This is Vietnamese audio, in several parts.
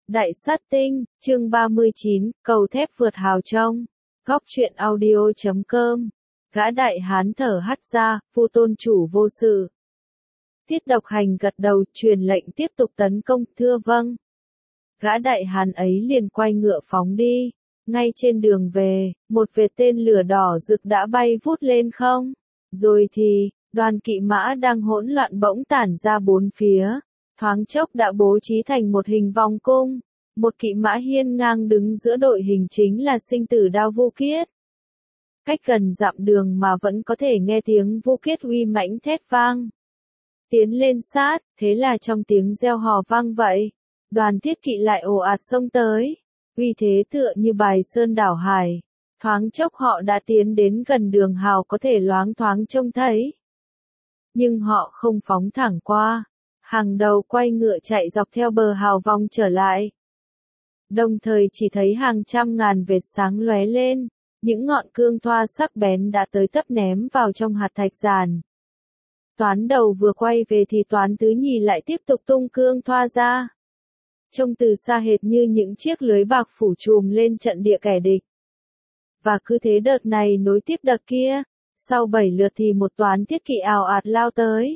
Đại sát tinh, chương 39, cầu thép vượt hào trông. Góc truyện audio.com. Gã đại hán thở hắt ra, Vu tôn chủ vô sự. Tiết Độc Hành gật đầu, truyền lệnh tiếp tục tấn công, thưa vâng. Gã đại hán ấy liền quay ngựa phóng đi. Ngay trên đường về, một vệt tên lửa đỏ rực đã bay vút lên không. Rồi thì, đoàn kỵ mã đang hỗn loạn bỗng tản ra bốn phía. Thoáng chốc đã bố trí thành một hình vòng cung. Một kỵ mã hiên ngang đứng giữa đội hình chính là sinh tử đao Vu Kiết. Cách gần dặm đường mà vẫn có thể nghe tiếng Vu Kiết uy mãnh thét vang. Tiến lên sát, thế là trong tiếng reo hò vang vậy. Đoàn thiết kỵ lại ồ ạt xông tới. Uy thế tựa như bài sơn đảo hải. Thoáng chốc họ đã tiến đến gần đường hào có thể loáng thoáng trông thấy. Nhưng họ không phóng thẳng qua. Hàng đầu quay ngựa chạy dọc theo bờ hào vòng trở lại. Đồng thời chỉ thấy hàng trăm ngàn vệt sáng lóe lên, những ngọn cương thoa sắc bén đã tới tấp ném vào trong hạt thạch giàn. Toán đầu vừa quay về thì toán thứ nhì lại tiếp tục tung cương thoa ra. Trông từ xa hệt như những chiếc lưới bạc phủ trùm lên trận địa kẻ địch. Và cứ thế đợt này nối tiếp đợt kia, sau 7 lượt thì một toán thiết kỵ ào ạt lao tới.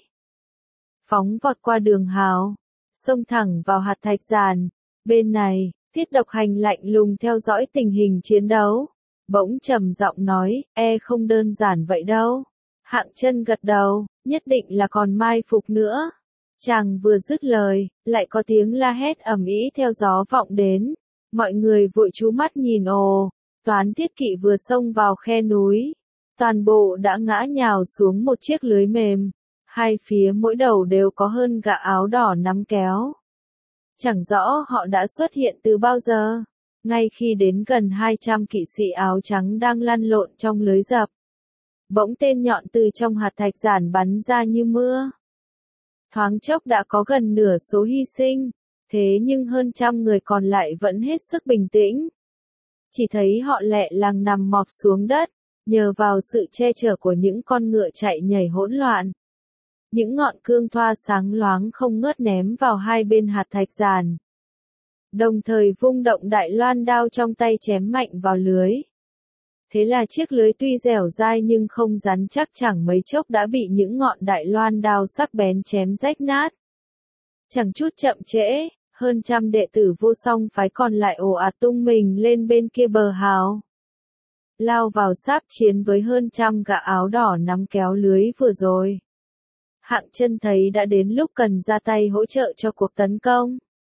Phóng vọt qua đường hào, xông thẳng vào hạt thạch giàn. Bên này, Tiết Độc Hành lạnh lùng theo dõi tình hình chiến đấu. Bỗng trầm giọng nói, không đơn giản vậy đâu. Hạng Chân gật đầu, nhất định là còn mai phục nữa. Chàng vừa dứt lời, lại có tiếng la hét ầm ĩ theo gió vọng đến. Mọi người vội chú mắt nhìn ồ, toán thiết kỵ vừa xông vào khe núi. Toàn bộ đã ngã nhào xuống một chiếc lưới mềm. Hai phía mỗi đầu đều có hơn gã áo đỏ nắm kéo. Chẳng rõ họ đã xuất hiện từ bao giờ. Ngay khi đến gần 200 kỵ sĩ áo trắng đang lăn lộn trong lưới dập. Bỗng tên nhọn từ trong hạt thạch giản bắn ra như mưa. Thoáng chốc đã có gần nửa số hy sinh. Thế nhưng hơn trăm người còn lại vẫn hết sức bình tĩnh. Chỉ thấy họ lẹ làng nằm mọp xuống đất. Nhờ vào sự che chở của những con ngựa chạy nhảy hỗn loạn. Những ngọn cương thoa sáng loáng không ngớt ném vào hai bên hạt thạch giàn. Đồng thời vung động đại loan đao trong tay chém mạnh vào lưới. Thế là chiếc lưới tuy dẻo dai nhưng không rắn chắc, chẳng mấy chốc đã bị những ngọn đại loan đao sắc bén chém rách nát. Chẳng chút chậm trễ, hơn trăm đệ tử Vô Song phái còn lại ồ ạt tung mình lên bên kia bờ hào. Lao vào sáp chiến với hơn trăm gã áo đỏ nắm kéo lưới vừa rồi. Hạng Chân thấy đã đến lúc cần ra tay hỗ trợ cho cuộc tấn công.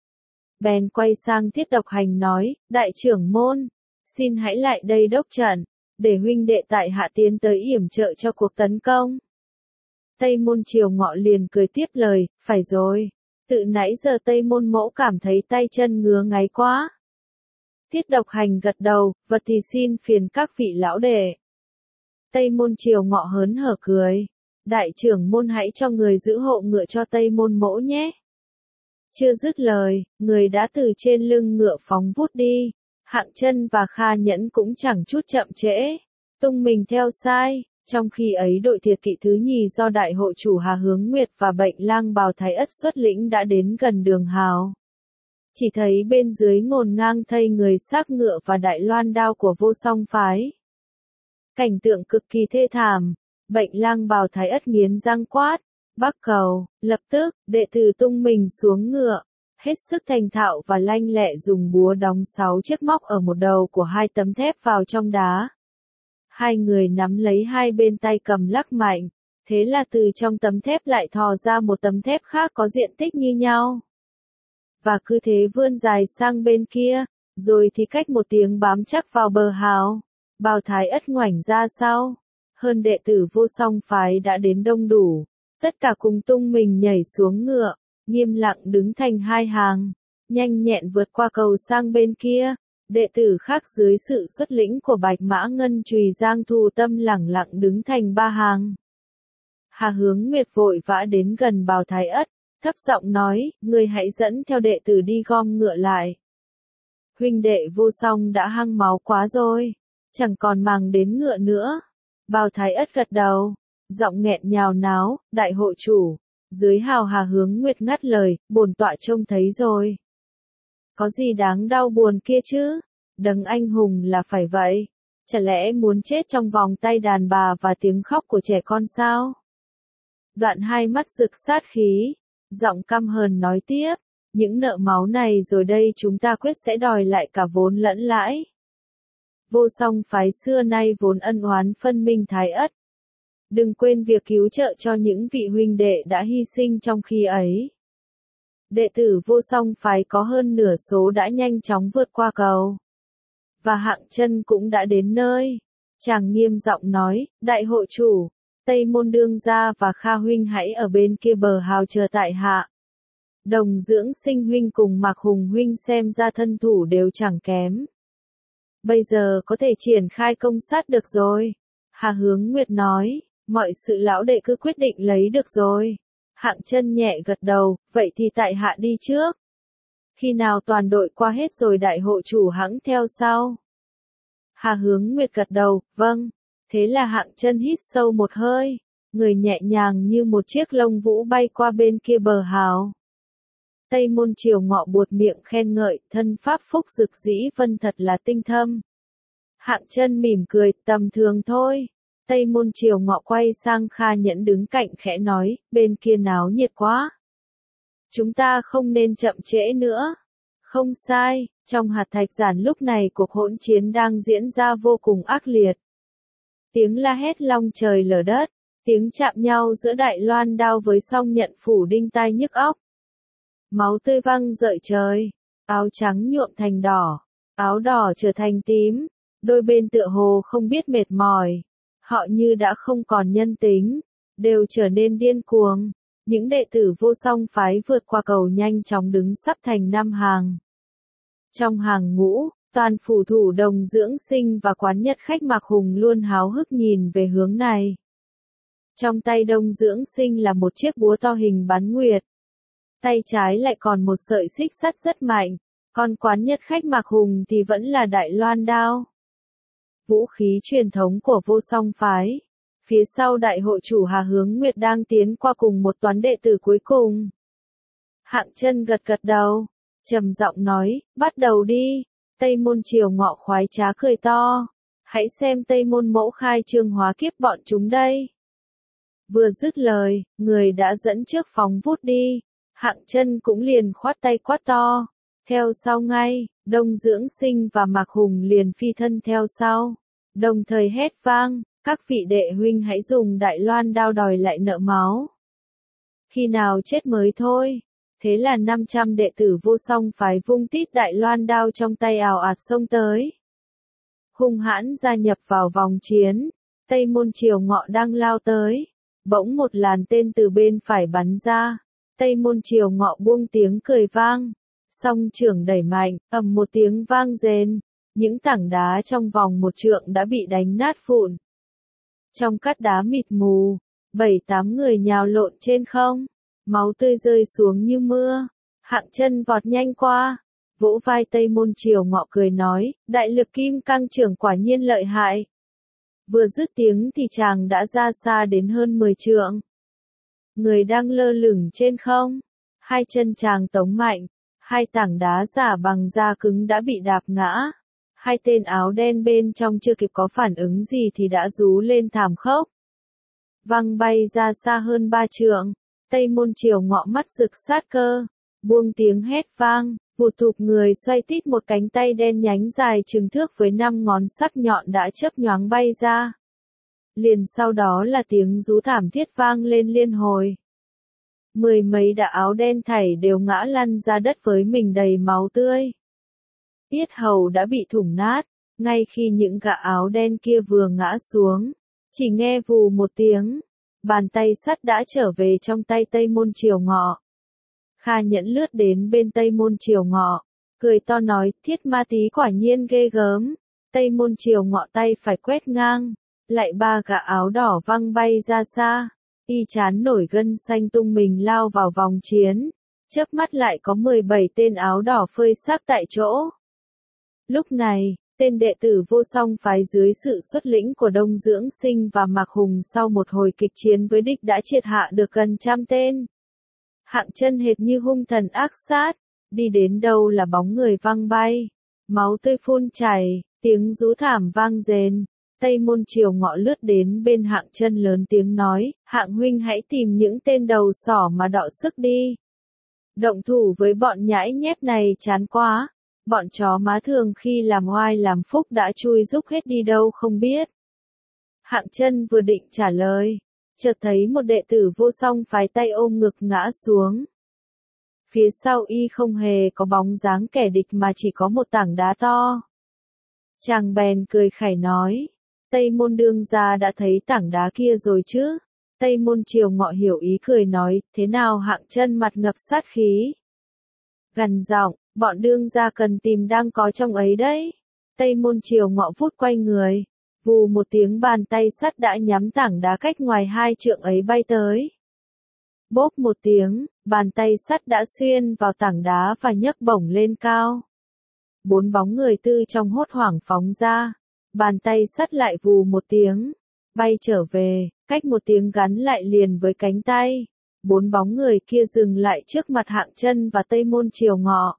Bèn quay sang Tiết Độc Hành nói, đại trưởng môn, xin hãy lại đây đốc trận, để huynh đệ tại hạ tiến tới yểm trợ cho cuộc tấn công. Tây Môn Triều Ngọ liền cười tiếp lời, phải rồi, tự nãy giờ Tây Môn Mỗ cảm thấy tay chân ngứa ngáy quá. Tiết Độc Hành gật đầu, vật thì xin phiền các vị lão đệ. Tây Môn Triều Ngọ hớn hở cười. Đại trưởng môn hãy cho người giữ hộ ngựa cho Tây Môn Mỗ nhé. Chưa dứt lời, người đã từ trên lưng ngựa phóng vút đi. Hạng Chân và Kha Nhẫn cũng chẳng chút chậm trễ, tung mình theo sai. Trong khi ấy đội thiệt kỵ thứ nhì do đại hộ chủ Hà Hướng Nguyệt và Bệnh Lang Bào Thái Ất xuất lĩnh đã đến gần đường hào. Chỉ thấy bên dưới ngổn ngang thây người xác ngựa và đại loan đao của Vô Song phái. Cảnh tượng cực kỳ thê thảm. Bệnh Lang Bào Thái Ất nghiến răng quát, Bắc Cầu, lập tức, đệ tử tung mình xuống ngựa, hết sức thành thạo và lanh lẹ dùng búa đóng 6 chiếc móc ở một đầu của hai tấm thép vào trong đá. Hai người nắm lấy hai bên tay cầm lắc mạnh, thế là từ trong tấm thép lại thò ra một tấm thép khác có diện tích như nhau. Và cứ thế vươn dài sang bên kia, rồi thì cách một tiếng bám chắc vào bờ hào. Bào Thái Ất ngoảnh ra sau. Hơn đệ tử Vô Song phái đã đến đông đủ, tất cả cùng tung mình nhảy xuống ngựa, nghiêm lặng đứng thành hai hàng, nhanh nhẹn vượt qua cầu sang bên kia. Đệ tử khác dưới sự xuất lĩnh của Bạch Mã Ngân Chùy Giang Thù Tâm lẳng lặng đứng thành ba hàng. Hà Hướng Nguyệt vội vã đến gần Bào Thái Ất, thấp giọng nói, người hãy dẫn theo đệ tử đi gom ngựa lại. Huynh đệ Vô Song đã hăng máu quá rồi, chẳng còn màng đến ngựa nữa. Bào Thái Ất gật đầu, giọng nghẹn nhào náo, đại hộ chủ. Dưới hào Hà Hướng Nguyệt ngắt lời, bổn tọa trông thấy rồi. Có gì đáng đau buồn kia chứ? Đấng anh hùng là phải vậy. Chả lẽ muốn chết trong vòng tay đàn bà và tiếng khóc của trẻ con sao? Đoạn hai mắt rực sát khí, giọng căm hờn nói tiếp, những nợ máu này rồi đây chúng ta quyết sẽ đòi lại cả vốn lẫn lãi. Vô song phái xưa nay vốn ân oán phân minh thái ất. Đừng quên việc cứu trợ cho những vị huynh đệ đã hy sinh trong khi ấy. Đệ tử vô song phái có hơn nửa số đã nhanh chóng vượt qua cầu. Và Hạng Chân cũng đã đến nơi. Chàng nghiêm giọng nói, đại hội chủ, Tây Môn đương gia và Kha huynh hãy ở bên kia bờ hào chờ tại hạ. Đồng Dưỡng Sinh huynh cùng Mạc Hùng huynh xem ra thân thủ đều chẳng kém. Bây giờ có thể triển khai công sát được rồi. Hà Hướng Nguyệt nói, mọi sự lão đệ cứ quyết định lấy được rồi. Hạng Chân nhẹ gật đầu, vậy thì tại hạ đi trước. Khi nào toàn đội qua hết rồi đại hộ chủ hẵng theo sau. Hà Hướng Nguyệt gật đầu, vâng. Thế là Hạng Chân hít sâu một hơi, người nhẹ nhàng như một chiếc lông vũ bay qua bên kia bờ hào. Tây Môn Triều Ngọ buột miệng khen ngợi, thân pháp phúc dực dĩ vân thật là tinh thâm. Hạng Chân mỉm cười, tầm thường thôi. Tây Môn Triều Ngọ quay sang Kha Nhẫn đứng cạnh khẽ nói, bên kia náo nhiệt quá. Chúng ta không nên chậm trễ nữa. Không sai, trong hạt thạch giản lúc này cuộc hỗn chiến đang diễn ra vô cùng ác liệt. Tiếng la hét long trời lở đất, tiếng chạm nhau giữa đại loan đao với song nhận phủ đinh tai nhức óc. Máu tươi văng rợi trời, áo trắng nhuộm thành đỏ, áo đỏ trở thành tím, đôi bên tựa hồ không biết mệt mỏi. Họ như đã không còn nhân tính, đều trở nên điên cuồng. Những đệ tử vô song phái vượt qua cầu nhanh chóng đứng sắp thành năm hàng. Trong hàng ngũ, toàn phủ thủ Đồng Dưỡng Sinh và quán nhật khách Mạc Hùng luôn háo hức nhìn về hướng này. Trong tay Đông Dưỡng Sinh là một chiếc búa to hình bán nguyệt. Tay trái lại còn một sợi xích sắt rất mạnh, còn quán nhật khách Mạc Hùng thì vẫn là đại loan đao. Vũ khí truyền thống của vô song phái. Phía sau đại hội chủ Hà Hướng Nguyệt đang tiến qua cùng một toán đệ tử cuối cùng. Hạng Chân gật gật đầu, trầm giọng nói, bắt đầu đi. Tây Môn Triều Ngọ khoái trá cười to. Hãy xem Tây Môn mẫu khai trương hóa kiếp bọn chúng đây. Vừa dứt lời, người đã dẫn trước phóng vút đi. Hạng Chân cũng liền khoát tay quát to. Theo sau ngay, Đông Dưỡng Sinh và Mạc Hùng liền phi thân theo sau. Đồng thời hét vang, các vị đệ huynh hãy dùng đại loan đao đòi lại nợ máu. Khi nào chết mới thôi. Thế là 500 đệ tử vô song phái vung tít đại loan đao trong tay ào ạt xông tới. Hung hãn gia nhập vào vòng chiến. Tây Môn Triều Ngọ đang lao tới. Bỗng một làn tên từ bên phải bắn ra. Tây Môn Triều Ngọ buông tiếng cười vang. Song trưởng đẩy mạnh, ầm một tiếng vang rền. Những tảng đá trong vòng một trượng đã bị đánh nát vụn. Trong cát đá mịt mù, 7-8 người nhào lộn trên không. Máu tươi rơi xuống như mưa. Hạng Chân vọt nhanh qua, vỗ vai Tây Môn Triều Ngọ cười nói, đại lực kim cang trưởng quả nhiên lợi hại. Vừa dứt tiếng thì chàng đã ra xa đến hơn 10 trượng. Người đang lơ lửng trên không. Hai chân chàng tống mạnh, hai tảng đá giả bằng da cứng đã bị đạp ngã. Hai tên áo đen bên trong chưa kịp có phản ứng gì thì đã rú lên thảm khốc. Văng bay ra xa hơn 3 trượng. Tây Môn Triều Ngọ mắt rực sát cơ, buông tiếng hét vang, vụt thụp người xoay tít một cánh tay đen nhánh dài chừng thước với 5 ngón sắc nhọn đã chớp nhoáng bay ra. Liền sau đó là tiếng rú thảm thiết vang lên liên hồi. Mười mấy đạo áo đen thảy đều ngã lăn ra đất với mình đầy máu tươi. Yết hầu đã bị thủng nát, ngay khi những gã áo đen kia vừa ngã xuống, chỉ nghe vù một tiếng. Bàn tay sắt đã trở về trong tay Tây Môn Triều Ngọ. Kha Nhẫn lướt đến bên Tây Môn Triều Ngọ, cười to nói, thiết ma tí quả nhiên ghê gớm. Tây Môn Triều Ngọ tay phải quét ngang, lại 3 gã áo đỏ văng bay ra xa. Y chán nổi gân xanh tung mình lao vào vòng chiến, chớp mắt lại có 17 tên áo đỏ phơi xác tại chỗ. Lúc này, tên đệ tử vô song phái dưới sự xuất lĩnh của Đông Dưỡng Sinh và Mạc Hùng sau một hồi kịch chiến với địch đã triệt hạ được gần 100 tên. Hạng Chân hệt như hung thần ác sát, đi đến đâu là bóng người văng bay, máu tươi phun chảy, tiếng rú thảm vang rền. Tây Môn Triều Ngọ lướt đến bên Hạng Chân lớn tiếng nói, Hạng huynh hãy tìm những tên đầu sỏ mà đọ sức đi. Động thủ với bọn nhãi nhép này chán quá, bọn chó má thường khi làm oai làm phúc đã chui rúc hết đi đâu không biết. Hạng Chân vừa định trả lời, chợt thấy một đệ tử Vô Song phái tay ôm ngực ngã xuống. Phía sau y không hề có bóng dáng kẻ địch mà chỉ có một tảng đá to. Chàng bèn cười khẩy nói, Tây Môn đương gia đã thấy tảng đá kia rồi chứ? Tây Môn Triều Ngọ hiểu ý cười nói, thế nào? Hạng Chân mặt ngập sát khí. Gằn giọng, bọn đương gia cần tìm đang có trong ấy đấy. Tây Môn Triều Ngọ vút quay người, vù một tiếng bàn tay sắt đã nhắm tảng đá cách ngoài 2 trượng ấy bay tới. Bốp một tiếng, bàn tay sắt đã xuyên vào tảng đá và nhấc bổng lên cao. 4 bóng người từ trong hốt hoảng phóng ra, bàn tay sắt lại vù một tiếng, bay trở về, cách một tiếng gắn lại liền với cánh tay. 4 bóng người kia dừng lại trước mặt Hạng Chân và Tây Môn Triều Ngọ.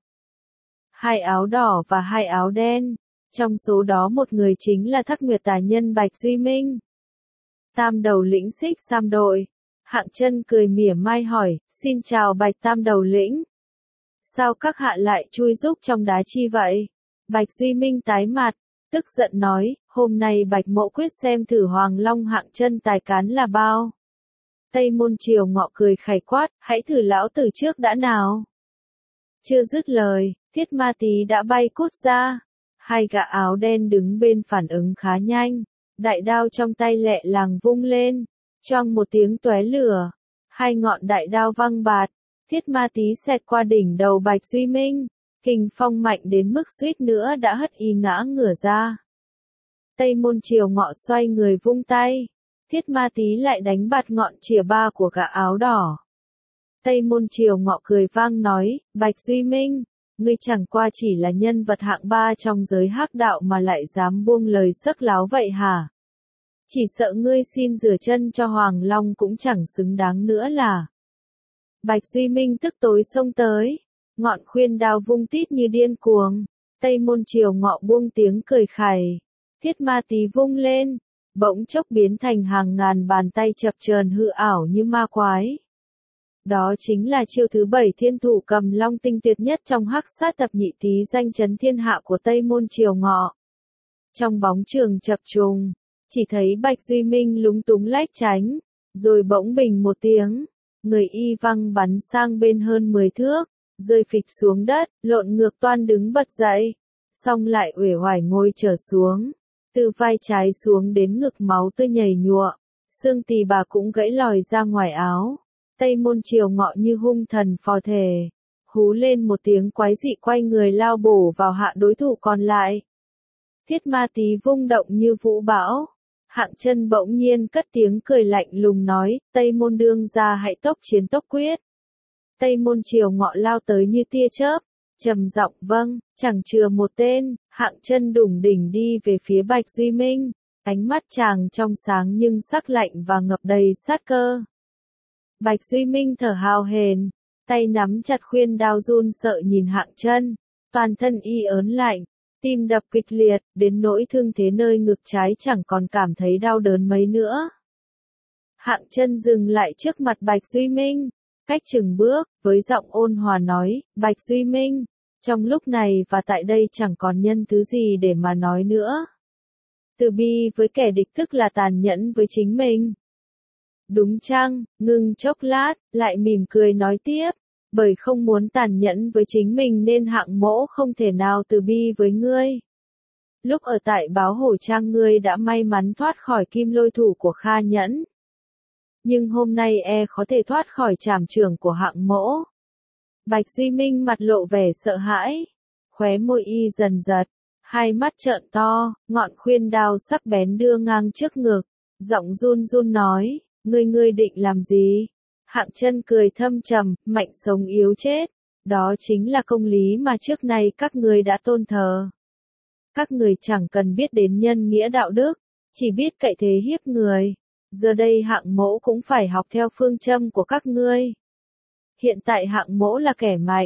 2 áo đỏ và 2 áo đen, trong số đó một người chính là Thác Nguyệt Tà Nhân Bạch Duy Minh. Tam đầu lĩnh Xích Sam đội. Hạng Chân cười mỉa mai hỏi, xin chào Bạch Tam đầu lĩnh. Sao các hạ lại chui rúc trong đá chi vậy? Bạch Duy Minh tái mặt, tức giận nói, hôm nay Bạch Mỗ quyết xem thử Hoàng Long Hạng Chân tài cán là bao. Tây Môn Triều Ngọ cười khẩy quát, hãy thử lão tử trước đã nào. Chưa dứt lời, Thiết Ma Tý đã bay cút ra. 2 gã áo đen đứng bên phản ứng khá nhanh, đại đao trong tay lẹ làng vung lên, choang một tiếng tóe lửa, 2 ngọn đại đao văng bạt, Thiết Ma Tý xẹt qua đỉnh đầu Bạch Duy Minh, kình phong mạnh đến mức suýt nữa đã hất y ngã ngửa ra. Tây Môn Triều Ngọ xoay người vung tay, Thiết Ma Tý lại đánh bạt ngọn chìa ba của gã áo đỏ. Tây Môn Triều Ngọ cười vang nói, Bạch Duy Minh, ngươi chẳng qua chỉ là nhân vật hạng 3 trong giới hắc đạo mà lại dám buông lời sắc láo vậy hả? Chỉ sợ ngươi xin rửa chân cho Hoàng Long cũng chẳng xứng đáng nữa là. Bạch Duy Minh tức tối xông tới, ngọn khuyên đao vung tít như điên cuồng. Tây Môn Triều Ngọ buông tiếng cười khẩy, Thiết Ma Tý vung lên, bỗng chốc biến thành hàng ngàn bàn tay chập chờn hư ảo như ma quái. Đó chính là chiêu thứ 7 thiên thủ cầm long tinh tuyệt nhất trong hắc sát thập nhị tý danh chấn thiên hạ của Tây Môn Triều Ngọ. Trong bóng trường chập trùng, chỉ thấy Bạch Duy Minh lúng túng lách tránh, rồi bỗng bình một tiếng, người y văng bắn sang bên hơn 10 thước, rơi phịch xuống đất, lộn ngược toan đứng bật dậy, xong lại uể oải ngồi trở xuống, từ vai trái xuống đến ngực máu tươi nhầy nhụa, xương tỳ bà cũng gãy lòi ra ngoài áo. Tây Môn Triều Ngọ như hung thần phò thể, hú lên một tiếng quái dị quay người lao bổ vào hạ đối thủ còn lại. Thiết Ma Tý vung động như vũ bão. Hạng Chân bỗng nhiên cất tiếng cười lạnh lùng nói, Tây Môn đương gia hãy tốc chiến tốc quyết. Tây Môn Triều Ngọ lao tới như tia chớp, trầm giọng vâng, chẳng chừa một tên. Hạng Chân đủng đỉnh đi về phía Bạch Duy Minh, ánh mắt chàng trong sáng nhưng sắc lạnh và ngập đầy sát cơ. Bạch Duy Minh thở hào hển, tay nắm chặt khuyên đao run sợ nhìn Hạng Chân, toàn thân y ớn lạnh, tim đập kịch liệt, đến nỗi thương thế nơi ngực trái chẳng còn cảm thấy đau đớn mấy nữa. Hạng Chân dừng lại trước mặt Bạch Duy Minh, cách chừng bước, với giọng ôn hòa nói, Bạch Duy Minh, trong lúc này và tại đây chẳng còn nhân thứ gì để mà nói nữa. Từ bi với kẻ địch tức là tàn nhẫn với chính mình. Đúng chăng? Ngưng chốc lát, lại mỉm cười nói tiếp, bởi không muốn tàn nhẫn với chính mình nên Hạng Mỗ không thể nào từ bi với ngươi. Lúc ở tại Báo Hổ Trang ngươi đã may mắn thoát khỏi kim lôi thủ của Kha Nhẫn. Nhưng hôm nay khó thể thoát khỏi trảm chưởng của Hạng Mỗ. Bạch Duy Minh mặt lộ vẻ sợ hãi, khóe môi y dần giật, 2 mắt trợn to, ngọn khuyên đao sắc bén đưa ngang trước ngực, giọng run run nói, ngươi định làm gì? Hạng Chân cười thâm trầm, mạnh sống yếu chết, đó chính là công lý mà trước nay các ngươi đã tôn thờ. Các người chẳng cần biết đến nhân nghĩa đạo đức, chỉ biết cậy thế hiếp người. Giờ đây Hạng Mỗ cũng phải học theo phương châm của các ngươi. Hiện tại Hạng Mỗ là kẻ mạnh,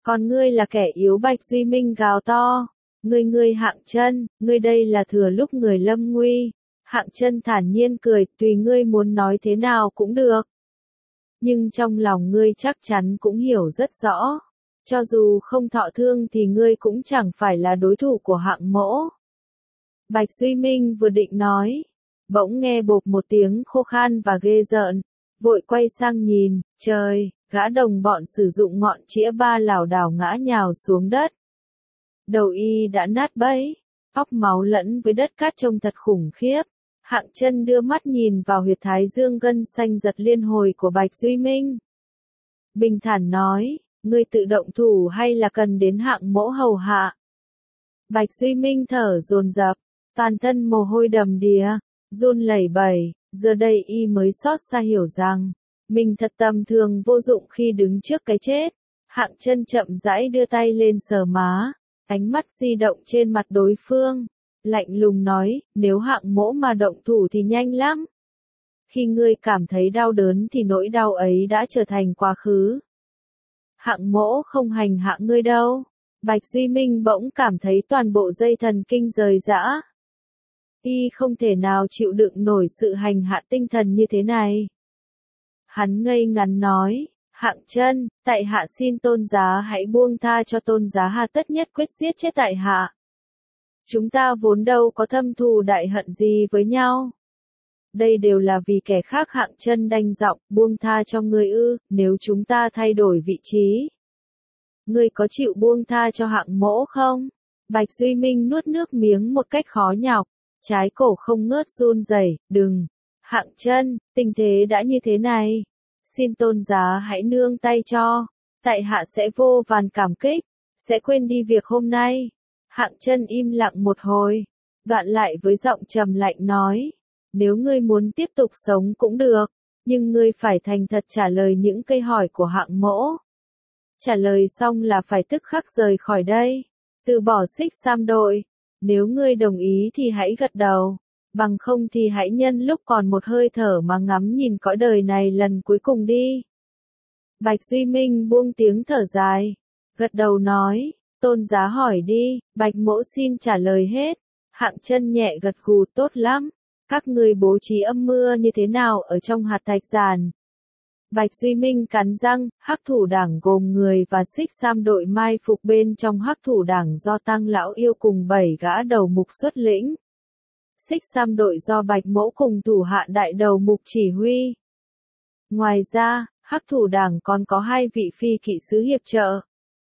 Còn ngươi là kẻ yếu, Bạch Duy Minh gào to. Ngươi Hạng Chân, ngươi đây là thừa lúc người lâm nguy. Hạng Chân thản nhiên cười, tùy ngươi muốn nói thế nào cũng được. Nhưng trong lòng ngươi chắc chắn cũng hiểu rất rõ. Cho dù không thọ thương thì ngươi cũng chẳng phải là đối thủ của Hạng Mỗ. Bạch Duy Minh vừa định nói, bỗng nghe bộp một tiếng khô khan và ghê rợn, vội quay sang nhìn, trời, gã đồng bọn sử dụng ngọn chĩa ba lảo đảo ngã nhào xuống đất. Đầu y đã nát bấy, óc máu lẫn với đất cát trông thật khủng khiếp. Hạng Chân đưa mắt nhìn vào huyệt thái dương gân xanh giật liên hồi của Bạch Duy Minh. Bình thản nói, ngươi tự động thủ hay là cần đến Hạng Mỗ hầu hạ? Bạch Duy Minh thở dồn dập, toàn thân mồ hôi đầm đìa, run lẩy bẩy, giờ đây y mới xót xa hiểu rằng, mình thật tầm thường vô dụng khi đứng trước cái chết. Hạng Chân chậm rãi đưa tay lên sờ má, ánh mắt di động trên mặt đối phương, lạnh lùng nói, nếu Hạng Mỗ mà động thủ thì nhanh lắm. Khi ngươi cảm thấy đau đớn thì nỗi đau ấy đã trở thành quá khứ. Hạng Mỗ không hành hạ ngươi đâu. Bạch Duy Minh bỗng cảm thấy toàn bộ dây thần kinh rời rã. Y không thể nào chịu đựng nổi sự hành hạ tinh thần như thế này. Hắn ngây ngắn nói, Hạng Chân, tại hạ xin tôn giá hãy buông tha cho tôn giá, hà tất nhất quyết giết chết tại hạ. Chúng ta vốn đâu có thâm thù đại hận gì với nhau. Đây đều là vì kẻ khác. Hạng Chân đanh giọng, buông tha cho ngươi ư? Nếu chúng ta thay đổi vị trí, ngươi có chịu buông tha cho Hạng Mỗ không? Bạch Duy Minh nuốt nước miếng một cách khó nhọc, trái cổ không ngớt run rẩy, đừng. Hạng Chân, tình thế đã như thế này, xin tôn giá hãy nương tay cho, tại hạ sẽ vô vàn cảm kích, sẽ quên đi việc hôm nay. Hạng Chân im lặng một hồi, đoạn lại với giọng trầm lạnh nói, nếu ngươi muốn tiếp tục sống cũng được, nhưng ngươi phải thành thật trả lời những câu hỏi của Hạng Mỗ. Trả lời xong là phải tức khắc rời khỏi đây, từ bỏ Xích Sam đội. Nếu ngươi đồng ý thì hãy gật đầu, bằng không thì hãy nhân lúc còn một hơi thở mà ngắm nhìn cõi đời này lần cuối cùng đi. Bạch Duy Minh buông tiếng thở dài, gật đầu nói, tôn giá hỏi đi. Bạch Mỗ xin trả lời hết. Hạng Chân nhẹ gật gù, tốt lắm. Các ngươi bố trí âm mưa như thế nào ở trong hạt thạch giản? Bạch Duy Minh cắn răng, Hắc Thủ Đảng gồm người và Xích Sam đội mai phục bên trong Hắc Thủ Đảng do Tăng Lão Yêu cùng 7 gã đầu mục xuất lĩnh. Xích Sam đội do Bạch Mỗ cùng thủ hạ đại đầu mục chỉ huy. Ngoài ra, Hắc Thủ Đảng còn có 2 vị phi kỵ sứ hiệp trợ.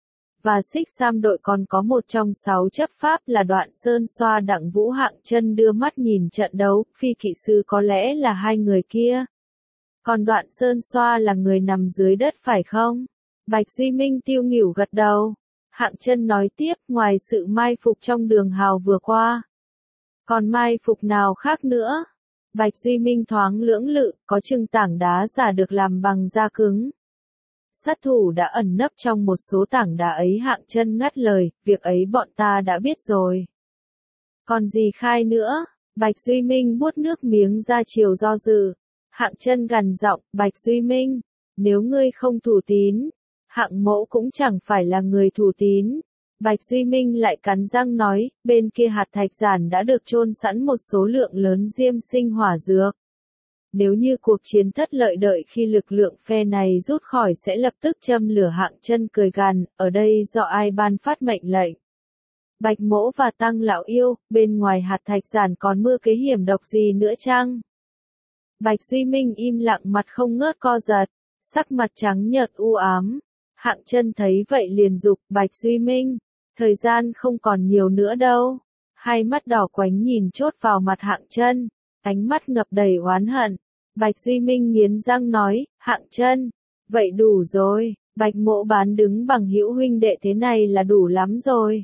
Và Xích Sam đội còn có một trong 6 chấp pháp là Đoạn Sơn Xoa Đặng Vũ. Hạng Chân đưa mắt nhìn trận đấu, phi kỵ sứ có lẽ là 2 người kia. Còn Đoạn Sơn Xoa là người nằm dưới đất phải không? Bạch Duy Minh tiêu nghỉu gật đầu. Hạng Chân nói tiếp, ngoài sự mai phục trong đường hào vừa qua, còn mai phục nào khác nữa? Bạch Duy Minh thoáng lưỡng lự, có chừng tảng đá giả được làm bằng da cứng. Sát thủ đã ẩn nấp trong một số tảng đá ấy. Hạng Chân ngắt lời, việc ấy bọn ta đã biết rồi. Còn gì khai nữa? Bạch Duy Minh buốt nước miếng ra chiều do dự. Hạng Chân gằn giọng, Bạch Duy Minh, nếu ngươi không thủ tín, Hạng Mỗ cũng chẳng phải là người thủ tín. Bạch Duy Minh lại cắn răng nói, bên kia hạt thạch giản đã được chôn sẵn một số lượng lớn diêm sinh hỏa dược. Nếu như cuộc chiến thất lợi, đợi khi lực lượng phe này rút khỏi sẽ lập tức châm lửa. Hạng Chân cười gằn, ở đây do ai ban phát mệnh lệnh? Bạch Mỗ và Tăng Lão Yêu, bên ngoài hạt thạch giản còn mưa kế hiểm độc gì nữa chăng? Bạch Duy Minh im lặng, mặt không ngớt co giật, sắc mặt trắng nhợt u ám. Hạng Chân thấy vậy liền giục, Bạch Duy Minh, thời gian không còn nhiều nữa đâu. Hai mắt đỏ quánh nhìn chốt vào mặt Hạng Chân, ánh mắt ngập đầy oán hận. Bạch Duy Minh nghiến răng nói, Hạng Chân, vậy đủ rồi, Bạch Mỗ bán đứng bằng hữu huynh đệ thế này là đủ lắm rồi.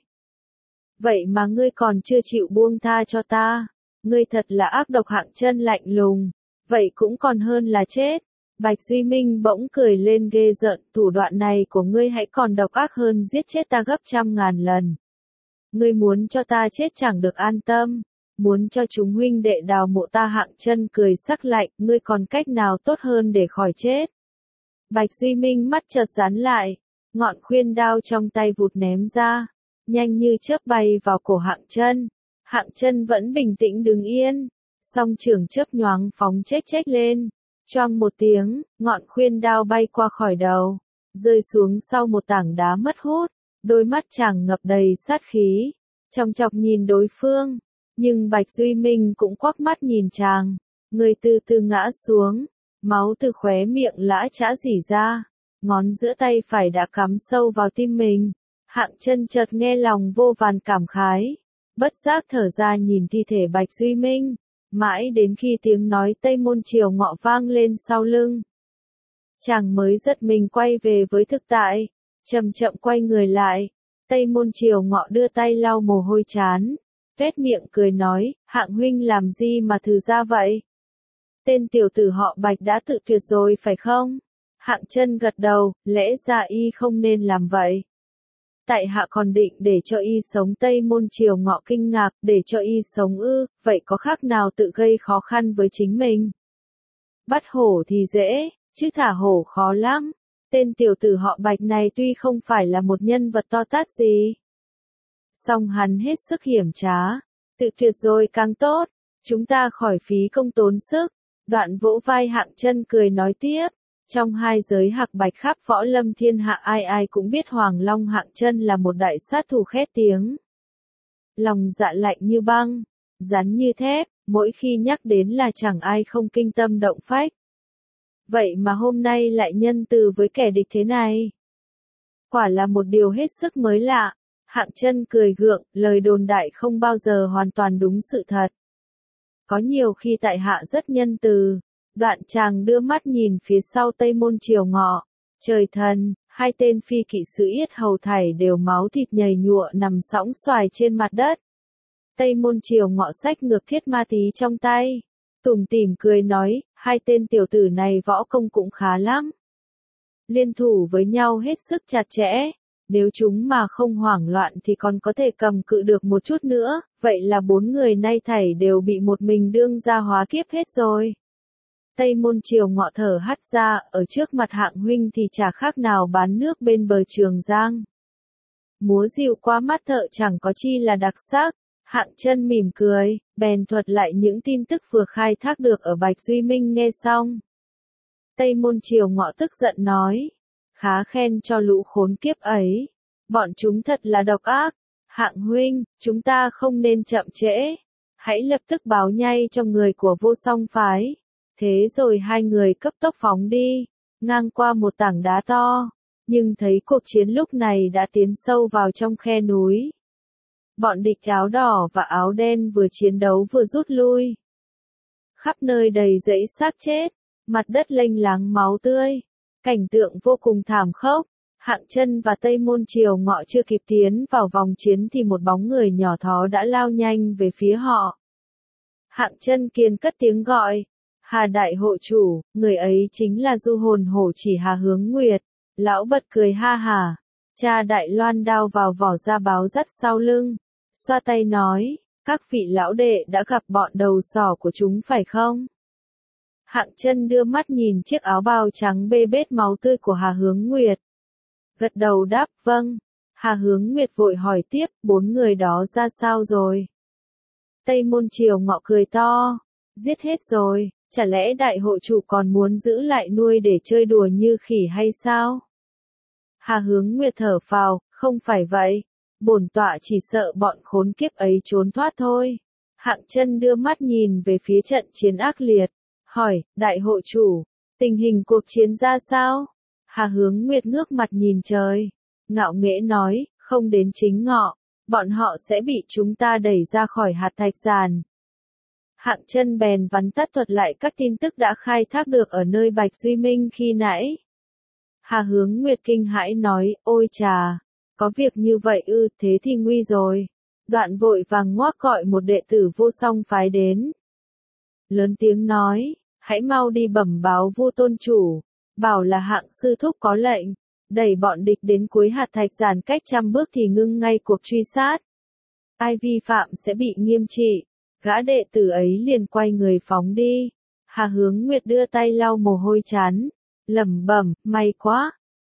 Vậy mà ngươi còn chưa chịu buông tha cho ta, ngươi thật là ác độc. Hạng Chân lạnh lùng, vậy cũng còn hơn là chết. Bạch Duy Minh bỗng cười lên ghê rợn, thủ đoạn này của ngươi hãy còn độc ác hơn giết chết ta gấp trăm ngàn lần. Ngươi muốn cho ta chết chẳng được an tâm, muốn cho chúng huynh đệ đào mộ ta. Hạng Chân cười sắc lạnh, ngươi còn cách nào tốt hơn để khỏi chết? Bạch Duy Minh mắt chợt giãn lại, ngọn khuyên đao trong tay vụt ném ra, nhanh như chớp bay vào cổ Hạng Chân. Hạng Chân vẫn bình tĩnh đứng yên, song trường chớp nhoáng phóng chếch lên, choang một tiếng, ngọn khuyên đao bay qua khỏi đầu, rơi xuống sau một tảng đá mất hút. Đôi mắt chàng ngập đầy sát khí, chòng chọc nhìn đối phương, nhưng Bạch Duy Minh cũng quắc mắt nhìn chàng, người từ từ ngã xuống, máu từ khóe miệng lã chã rỉ ra, ngón giữa tay phải đã cắm sâu vào tim mình. Hạng Chân chợt nghe lòng vô vàn cảm khái, bất giác thở ra nhìn thi thể Bạch Duy Minh, mãi đến khi tiếng nói Tây Môn Triều Ngọ vang lên sau lưng. Chàng mới giật mình quay về với thực tại, chậm chậm quay người lại, Tây Môn Triều Ngọ đưa tay lau mồ hôi trán, vét miệng cười nói, Hạng huynh làm gì mà thử ra vậy? Tên tiểu tử họ Bạch đã tự tuyệt rồi phải không? Hạng Chân gật đầu, lẽ ra y không nên làm vậy. Tại hạ còn định để cho y sống. Tây Môn Triều Ngọ kinh ngạc, để cho y sống ư, vậy có khác nào tự gây khó khăn với chính mình? Bắt hổ thì dễ, chứ thả hổ khó lắm. Tên tiểu tử họ Bạch này tuy không phải là một nhân vật to tát gì, song hắn hết sức hiểm trá, tự tuyệt rồi càng tốt, chúng ta khỏi phí công tốn sức. Đoạn vỗ vai Hạng Chân cười nói tiếp, trong hai giới hạc bạch khắp võ lâm thiên hạ ai ai cũng biết Hoàng Long Hạng Chân là một đại sát thủ khét tiếng. Lòng dạ lạnh như băng, rắn như thép, mỗi khi nhắc đến là chẳng ai không kinh tâm động phách. Vậy mà hôm nay lại nhân từ với kẻ địch thế này. Quả là một điều hết sức mới lạ. Hạng Chân cười gượng, lời đồn đại không bao giờ hoàn toàn đúng sự thật. Có nhiều khi tại hạ rất nhân từ. Đoạn chàng đưa mắt nhìn phía sau Tây Môn Triều Ngọ. Trời thần, hai tên phi kỵ sĩ yết hầu thảy đều máu thịt nhầy nhụa nằm sõng xoài trên mặt đất. Tây Môn Triều Ngọ xách ngược thiết ma tí trong tay, tủm tỉm cười nói, hai tên tiểu tử này võ công cũng khá lắm. Liên thủ với nhau hết sức chặt chẽ, nếu chúng mà không hoảng loạn thì còn có thể cầm cự được một chút nữa, vậy là bốn người nay thảy đều bị một mình đương gia hóa kiếp hết rồi. Tây Môn Triều Ngọ thở hắt ra, ở trước mặt Hạng huynh thì chả khác nào bán nước bên bờ Trường Giang. Múa rìu qua mắt thợ chẳng có chi là đặc sắc. Hạng Chân mỉm cười, bèn thuật lại những tin tức vừa khai thác được ở Bạch Duy Minh nghe xong. Tây Môn Triều Ngọ tức giận nói, khá khen cho lũ khốn kiếp ấy, bọn chúng thật là độc ác. Hạng huynh, chúng ta không nên chậm trễ, hãy lập tức báo ngay cho người của Vô Song phái. Thế rồi hai người cấp tốc phóng đi, ngang qua một tảng đá to, nhưng thấy cuộc chiến lúc này đã tiến sâu vào trong khe núi. Bọn địch áo đỏ và áo đen vừa chiến đấu vừa rút lui. Khắp nơi đầy dãy xác chết, mặt đất lênh láng máu tươi, cảnh tượng vô cùng thảm khốc. Hạng Chân và Tây Môn Triều Ngọ chưa kịp tiến vào vòng chiến thì một bóng người nhỏ thó đã lao nhanh về phía họ. Hạng Chân kiên cất tiếng gọi, Hà đại hộ chủ, người ấy chính là Du Hồn Hổ Chỉ Hà Hướng Nguyệt. Lão bật cười ha hả, cha đại loan đao vào vỏ da báo dắt sau lưng, xoa tay nói, các vị lão đệ đã gặp bọn đầu sỏ của chúng phải không? Hạng Chân đưa mắt nhìn chiếc áo bào trắng bê bết máu tươi của Hà Hướng Nguyệt. Gật đầu đáp vâng. Hà Hướng Nguyệt vội hỏi tiếp, bốn người đó ra sao rồi? Tây Môn Triều Ngọ cười to, giết hết rồi, chả lẽ đại hộ chủ còn muốn giữ lại nuôi để chơi đùa như khỉ hay sao? Hà Hướng Nguyệt thở phào, không phải vậy, bổn tọa chỉ sợ bọn khốn kiếp ấy trốn thoát thôi. Hạng Chân đưa mắt nhìn về phía trận chiến ác liệt, hỏi, đại hộ chủ, tình hình cuộc chiến ra sao? Hà Hướng Nguyệt ngước mặt nhìn trời, ngạo nghễ nói, không đến chính ngọ, bọn họ sẽ bị chúng ta đẩy ra khỏi hạt thạch giàn. Hạng Chân bèn vắn tắt thuật lại các tin tức đã khai thác được ở nơi Bạch Duy Minh khi nãy. Hà Hướng Nguyệt kinh hãi nói, ôi chà, có việc như vậy ư, thế thì nguy rồi. Đoạn vội vàng ngoác gọi một đệ tử Vô Song phái đến. Lớn tiếng nói, hãy mau đi bẩm báo Vu tôn chủ, bảo là Hạng sư thúc có lệnh, đẩy bọn địch đến cuối hạt thạch giàn cách 100 bước thì ngưng ngay cuộc truy sát. Ai vi phạm sẽ bị nghiêm trị. Gã đệ tử ấy liền quay người phóng đi. Hà Hướng Nguyệt đưa tay lau mồ hôi trán, lẩm bẩm, may quá,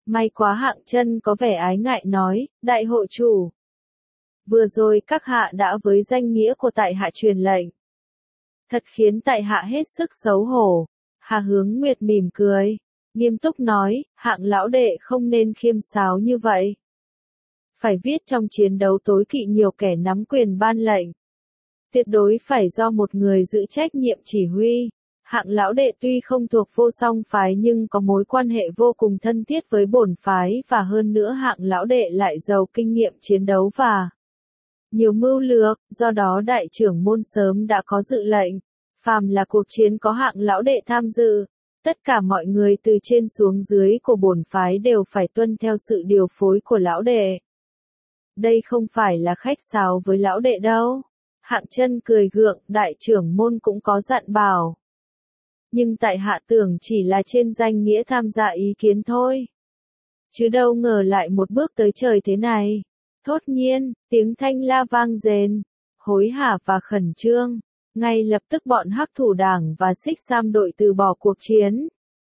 May quá Hạng Chân có vẻ ái ngại nói, đại hộ chủ. Vừa rồi các hạ đã với danh nghĩa của tại hạ truyền lệnh. Thật khiến tại hạ hết sức xấu hổ. Hà Hướng Nguyệt mỉm cười, nghiêm túc nói, Hạng lão đệ không nên khiêm sáo như vậy. Phải viết trong chiến đấu tối kỵ nhiều kẻ nắm quyền ban lệnh. Tuyệt đối phải do một người giữ trách nhiệm chỉ huy. Hạng lão đệ tuy không thuộc Vô Song phái nhưng có mối quan hệ vô cùng thân thiết với bổn phái và hơn nữa Hạng lão đệ lại giàu kinh nghiệm chiến đấu và nhiều mưu lược, do đó đại trưởng môn sớm đã có dự lệnh. Phàm là cuộc chiến có Hạng lão đệ tham dự, tất cả mọi người từ trên xuống dưới của bổn phái đều phải tuân theo sự điều phối của lão đệ. Đây không phải là khách sáo với lão đệ đâu. Hạng Chân cười gượng, đại trưởng môn cũng có dặn bảo. Nhưng tại hạ tưởng chỉ là trên danh nghĩa tham gia ý kiến thôi. Chứ đâu ngờ lại một bước tới trời thế này. Thốt nhiên, tiếng thanh la vang rền, hối hả và khẩn trương. Ngay lập tức bọn Hắc Thủ Đảng và Xích Sam đội từ bỏ cuộc chiến.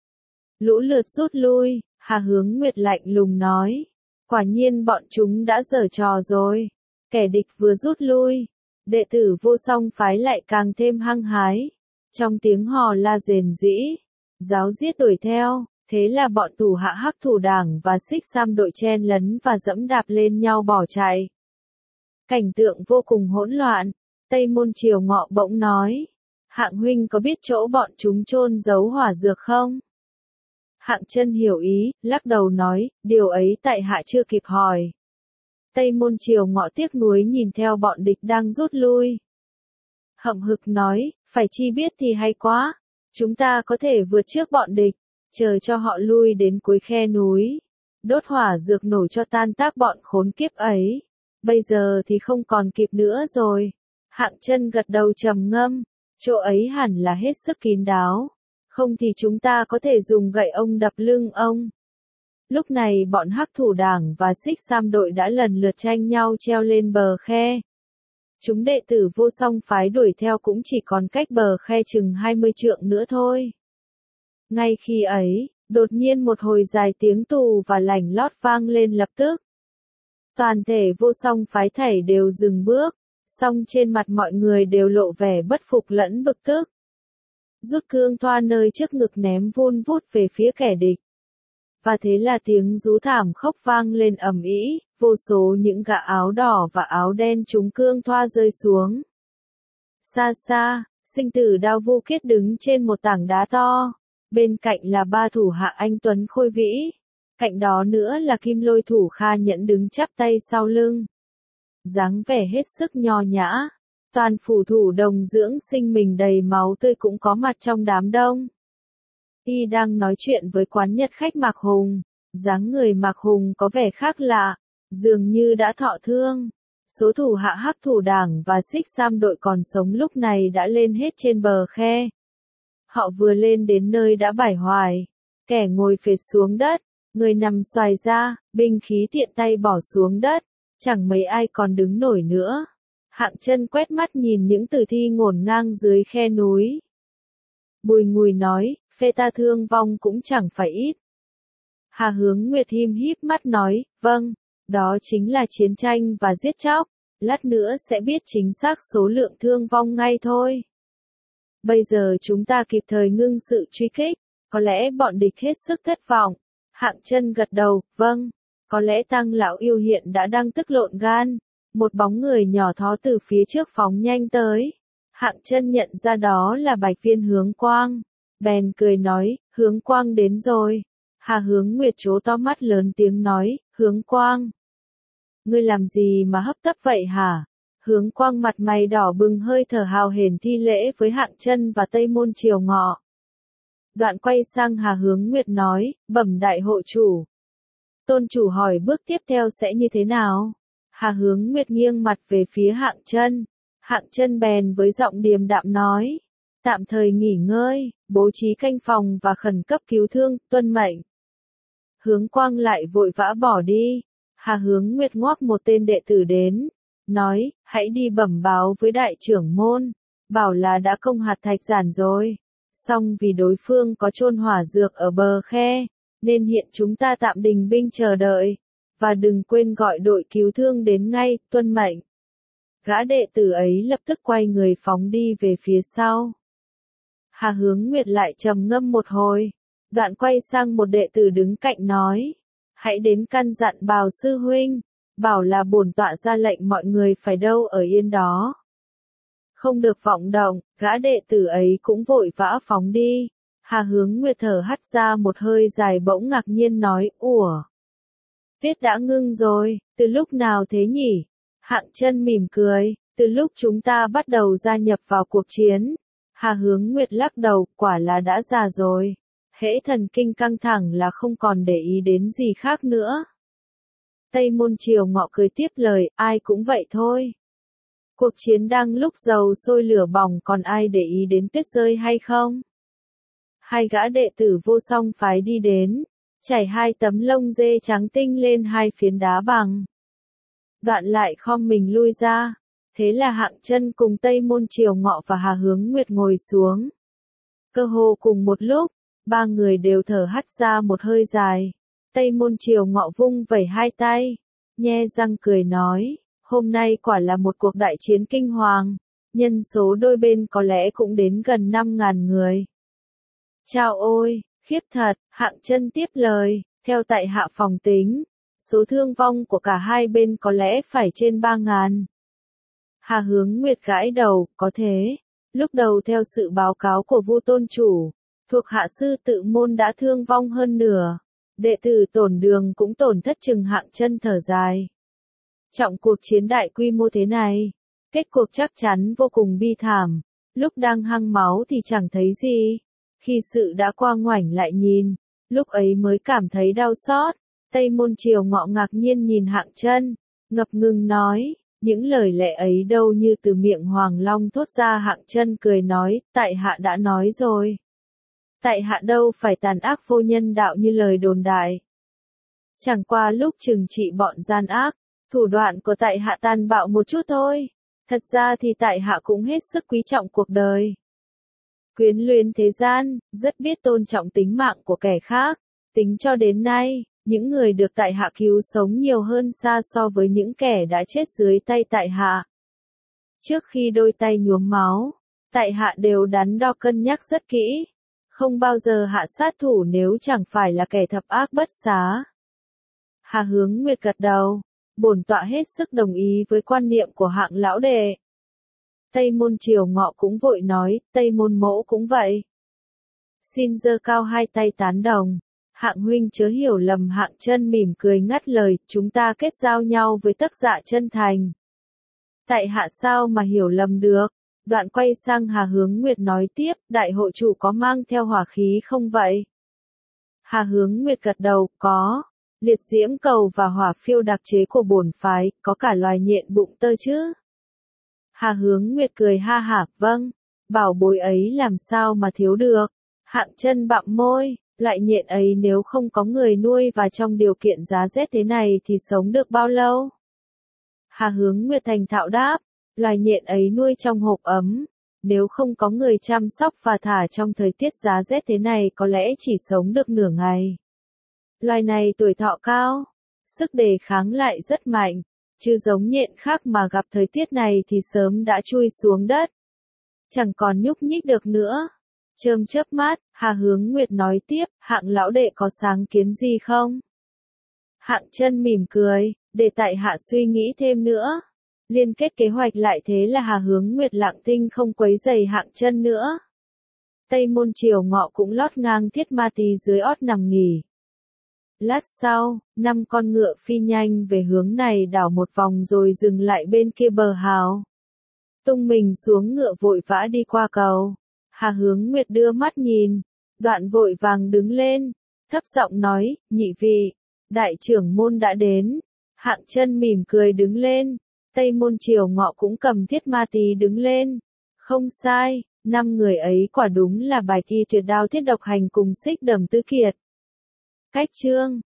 Lũ lượt rút lui, Hà Hướng Nguyệt lạnh lùng nói. Quả nhiên bọn chúng đã giở trò rồi. Kẻ địch vừa rút lui, đệ tử Vô Song phái lại càng thêm hăng hái. Trong tiếng hò la rền rĩ, giáo giết đuổi theo, thế là bọn thủ hạ Hắc Thủ Đảng và Xích Sam đội chen lấn và dẫm đạp lên nhau bỏ chạy. Cảnh tượng vô cùng hỗn loạn, Tây Môn Triều Ngọ bỗng nói, Hạng huynh có biết chỗ bọn chúng chôn giấu hỏa dược không? Hạng Chân hiểu ý, lắc đầu nói, điều ấy tại hạ chưa kịp hỏi. Tây Môn Triều Ngọ tiếc nuối nhìn theo bọn địch đang rút lui. Hậm hực nói, phải chi biết thì hay quá. Chúng ta có thể vượt trước bọn địch, chờ cho họ lui đến cuối khe núi. Đốt hỏa dược nổ cho tan tác bọn khốn kiếp ấy. Bây giờ thì không còn kịp nữa rồi. Hạng Chân gật đầu trầm ngâm, chỗ ấy hẳn là hết sức kín đáo. Không thì chúng ta có thể dùng gậy ông đập lưng ông. Lúc này bọn Hắc Thủ Đảng và Xích Sam đội đã lần lượt tranh nhau treo lên bờ khe. Chúng đệ tử Vô Song phái đuổi theo cũng chỉ còn cách bờ khe chừng 20 trượng nữa thôi. Ngay khi ấy, đột nhiên một hồi dài tiếng tù và lảnh lót vang lên lập tức. Toàn thể Vô Song phái thảy đều dừng bước, song trên mặt mọi người đều lộ vẻ bất phục lẫn bực tức. Rút cương thoa nơi trước ngực ném vun vút về phía kẻ địch. Và thế là tiếng rú thảm khóc vang lên ầm ĩ, vô số những gã áo đỏ và áo đen trúng cương thoa rơi xuống. Xa xa, Sinh Tử Đao Vu Kiết đứng trên một tảng đá to, bên cạnh là ba thủ hạ anh tuấn khôi vĩ, cạnh đó nữa là Kim Lôi thủ Kha Nhẫn đứng chắp tay sau lưng. Dáng vẻ hết sức nho nhã, toàn phủ thủ Đồng Dưỡng Sinh mình đầy máu tươi cũng có mặt trong đám đông. Y đang nói chuyện với quán nhật khách Mạc Hùng, dáng người Mạc Hùng có vẻ khác lạ, dường như đã thọ thương. Số thủ hạ Hắc Thủ Đảng và Xích Sam đội còn sống lúc này đã lên hết trên bờ khe. Họ vừa lên đến nơi đã bải hoài, kẻ ngồi phệt xuống đất, người nằm xoài ra, binh khí tiện tay bỏ xuống đất, chẳng mấy ai còn đứng nổi nữa. Hạng Chân quét mắt nhìn những tử thi ngổn ngang dưới khe núi. Bùi ngùi nói, phe ta thương vong cũng chẳng phải ít. Hà Hướng Nguyệt híp mắt nói, vâng, đó chính là chiến tranh và giết chóc, lát nữa sẽ biết chính xác số lượng thương vong ngay thôi. Bây giờ chúng ta kịp thời ngưng sự truy kích, có lẽ bọn địch hết sức thất vọng. Hạng Chân gật đầu, vâng, có lẽ Tăng lão yêu hiện đã đang tức lộn gan. Một bóng người nhỏ thó từ phía trước phóng nhanh tới. Hạng Chân nhận ra đó là Bạch Viên Hướng Quang. Bèn cười nói, Hướng Quang đến rồi. Hà Hướng Nguyệt trố to mắt lớn tiếng nói, Hướng Quang. Ngươi làm gì mà hấp tấp vậy hả? Hướng Quang mặt mày đỏ bừng hơi thở hào hển thi lễ với Hạng Chân và Tây Môn Triều Ngọ. Đoạn quay sang Hà Hướng Nguyệt nói, bẩm đại hộ chủ. Tôn chủ hỏi bước tiếp theo sẽ như thế nào? Hà Hướng Nguyệt nghiêng mặt về phía Hạng Chân. Hạng Chân bèn với giọng điềm đạm nói, tạm thời nghỉ ngơi, bố trí canh phòng và khẩn cấp cứu thương, tuân mệnh. Hướng Quang lại vội vã bỏ đi. Hà Hướng Nguyệt ngoắc một tên đệ tử đến, nói, hãy đi bẩm báo với đại trưởng môn, bảo là đã công hạt thạch giản rồi. Song vì đối phương có chôn hỏa dược ở bờ khe, nên hiện chúng ta tạm đình binh chờ đợi, và đừng quên gọi đội cứu thương đến ngay, tuân mệnh. Gã đệ tử ấy lập tức quay người phóng đi về phía sau. Hà Hướng Nguyệt lại trầm ngâm một hồi, đoạn quay sang một đệ tử đứng cạnh nói, hãy đến căn dặn Bào sư huynh, bảo là bổn tọa ra lệnh mọi người phải đâu ở yên đó. Không được vọng động, gã đệ tử ấy cũng vội vã phóng đi. Hà Hướng Nguyệt thở hắt ra một hơi dài bỗng ngạc nhiên nói, ủa? Viết đã ngưng rồi, từ lúc nào thế nhỉ? Hạng Chân mỉm cười, từ lúc chúng ta bắt đầu gia nhập vào cuộc chiến. Hà Hướng Nguyệt lắc đầu, quả là đã già rồi. Hễ thần kinh căng thẳng là không còn để ý đến gì khác nữa. Tây Môn Triều Ngọ cười tiếp lời, ai cũng vậy thôi. Cuộc chiến đang lúc dầu sôi lửa bỏng, còn ai để ý đến tuyết rơi hay không? Hai gã đệ tử Vô Song phái đi đến, chảy hai tấm lông dê trắng tinh lên hai phiến đá bằng. Đoạn lại khom mình lui ra, thế là Hạng Chân cùng Tây Môn Triều Ngọ và Hà Hướng Nguyệt ngồi xuống. Cơ hồ cùng một lúc, ba người đều thở hắt ra một hơi dài. Tây Môn Triều Ngọ vung vẩy hai tay, nhe răng cười nói, hôm nay quả là một cuộc đại chiến kinh hoàng, nhân số đôi bên có lẽ cũng đến gần 5.000 người. Chao ôi, khiếp thật, Hạng Chân tiếp lời, theo tại hạ phòng tính, số thương vong của cả hai bên có lẽ phải trên 3.000. Hà Hướng Nguyệt gãi đầu, có thế, lúc đầu theo sự báo cáo của Vu Tôn Chủ, thuộc hạ sư tự môn đã thương vong hơn nửa, đệ tử Tổn Đường cũng tổn thất chừng. Hạng Chân thở dài. Trọng cuộc chiến đại quy mô thế này, kết cuộc chắc chắn vô cùng bi thảm, lúc đang hăng máu thì chẳng thấy gì, khi sự đã qua ngoảnh lại nhìn, lúc ấy mới cảm thấy đau xót. Tây Môn Triều Ngọ ngạc nhiên nhìn Hạng Chân, ngập ngừng nói, những lời lẽ ấy đâu như từ miệng Hoàng Long thốt ra. Hạng Chân cười nói, tại hạ đã nói rồi. Tại hạ đâu phải tàn ác vô nhân đạo như lời đồn đại. Chẳng qua lúc trừng trị bọn gian ác, thủ đoạn của tại hạ tàn bạo một chút thôi. Thật ra thì tại hạ cũng hết sức quý trọng cuộc đời. Quyến luyến thế gian, rất biết tôn trọng tính mạng của kẻ khác. Tính cho đến nay, những người được tại hạ cứu sống nhiều hơn xa so với những kẻ đã chết dưới tay tại hạ. Trước khi đôi tay nhuốm máu, tại hạ đều đắn đo cân nhắc rất kỹ. Không bao giờ hạ sát thủ nếu chẳng phải là kẻ thập ác bất xá. Hà Hướng Nguyệt gật đầu, bổn tọa hết sức đồng ý với quan niệm của Hạng lão đệ. Tây Môn Triều Ngọ cũng vội nói, Tây Môn mỗ cũng vậy. Xin giơ cao hai tay tán đồng. Hạng huynh chớ hiểu lầm. Hạng Chân mỉm cười ngắt lời, chúng ta kết giao nhau với tấc dạ chân thành. Tại hạ sao mà hiểu lầm được. Đoạn quay sang Hà Hướng Nguyệt nói tiếp, đại hội chủ có mang theo hỏa khí không vậy? Hà Hướng Nguyệt gật đầu, có. Liệt diễm cầu và hỏa phiêu đặc chế của bổn phái, có cả loài nhện bụng tơ chứ? Hà Hướng Nguyệt cười ha hả, vâng, bảo bối ấy làm sao mà thiếu được. Hạng Chân bặm môi, loại nhện ấy nếu không có người nuôi và trong điều kiện giá rét thế này thì sống được bao lâu? Hà Hướng Nguyệt thành thạo đáp, loài nhện ấy nuôi trong hộp ấm, nếu không có người chăm sóc và thả trong thời tiết giá rét thế này có lẽ chỉ sống được nửa ngày. Loài này tuổi thọ cao, sức đề kháng lại rất mạnh, chứ giống nhện khác mà gặp thời tiết này thì sớm đã chui xuống đất. Chẳng còn nhúc nhích được nữa. Chớm chớp mắt, Hà Hướng Nguyệt nói tiếp, Hạng lão đệ có sáng kiến gì không? Hạng Chân mỉm cười, để tại hạ suy nghĩ thêm nữa. Liên kết kế hoạch lại thế là Hà Hướng Nguyệt lặng thinh không quấy rầy Hạng Chân nữa. Tây Môn Triều Ngọ cũng lót ngang thiết ma tí dưới ót nằm nghỉ. Lát sau, 5 con ngựa phi nhanh về hướng này đảo một vòng rồi dừng lại bên kia bờ hào. Tung mình xuống ngựa vội vã đi qua cầu. Hà Hướng Nguyệt đưa mắt nhìn, đoạn vội vàng đứng lên, thấp giọng nói, nhị vị, đại trưởng môn đã đến. Hạng Chân mỉm cười đứng lên, Tây Môn Triều Ngọ cũng cầm thiết ma tí đứng lên. Không sai, 5 người ấy quả đúng là bài thi tuyệt đao thiết độc hành cùng Xích Đầm Tứ Kiệt. Cách chương